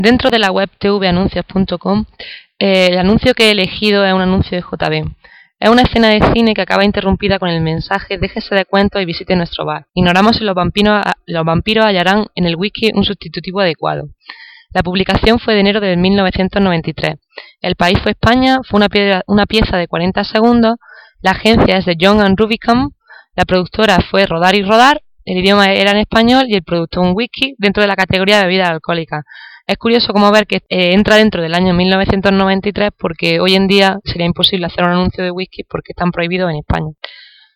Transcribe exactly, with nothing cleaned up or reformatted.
Dentro de la web t v anuncios punto com, eh, el anuncio que he elegido es un anuncio de J B. Es una escena de cine que acaba interrumpida con el mensaje «Déjese de cuentos y visite nuestro bar. Ignoramos si los vampiros, los vampiros hallarán en el whisky un sustitutivo adecuado». La publicación fue de enero de mil novecientos noventa y tres. El país fue España, fue una, piedra, una pieza de cuarenta segundos. La agencia es de Young and Rubicam. La productora fue Rodar y Rodar. El idioma era en español y el producto un whisky dentro de la categoría de bebidas alcohólicas. Es curioso como ver que eh, entra dentro del año mil novecientos noventa y tres porque hoy en día sería imposible hacer un anuncio de whisky porque están prohibidos en España.